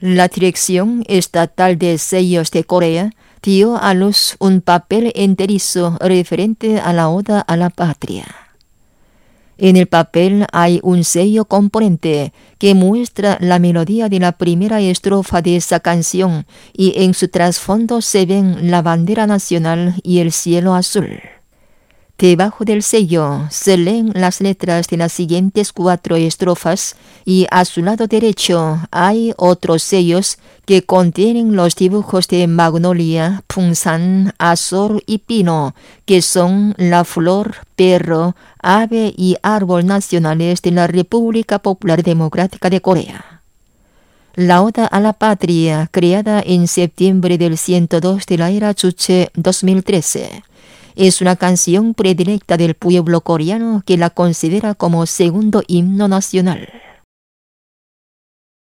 La Dirección Estatal de Sellos de Corea dio a luz un papel enterizo referente a la Oda a la Patria. En el papel hay un sello componente que muestra la melodía de la primera estrofa de esa canción y en su trasfondo se ven la bandera nacional y el cielo azul. Debajo del sello se leen las letras de las siguientes 4 estrofas y a su lado derecho hay otros sellos que contienen los dibujos de magnolia, punsan, azor y pino, que son la flor, perro, ave y árbol nacionales de la República Popular Democrática de Corea. La Oda a la Patria, creada en septiembre del 102 de la era Juche 2013, es una canción predilecta del pueblo coreano que la considera como segundo himno nacional.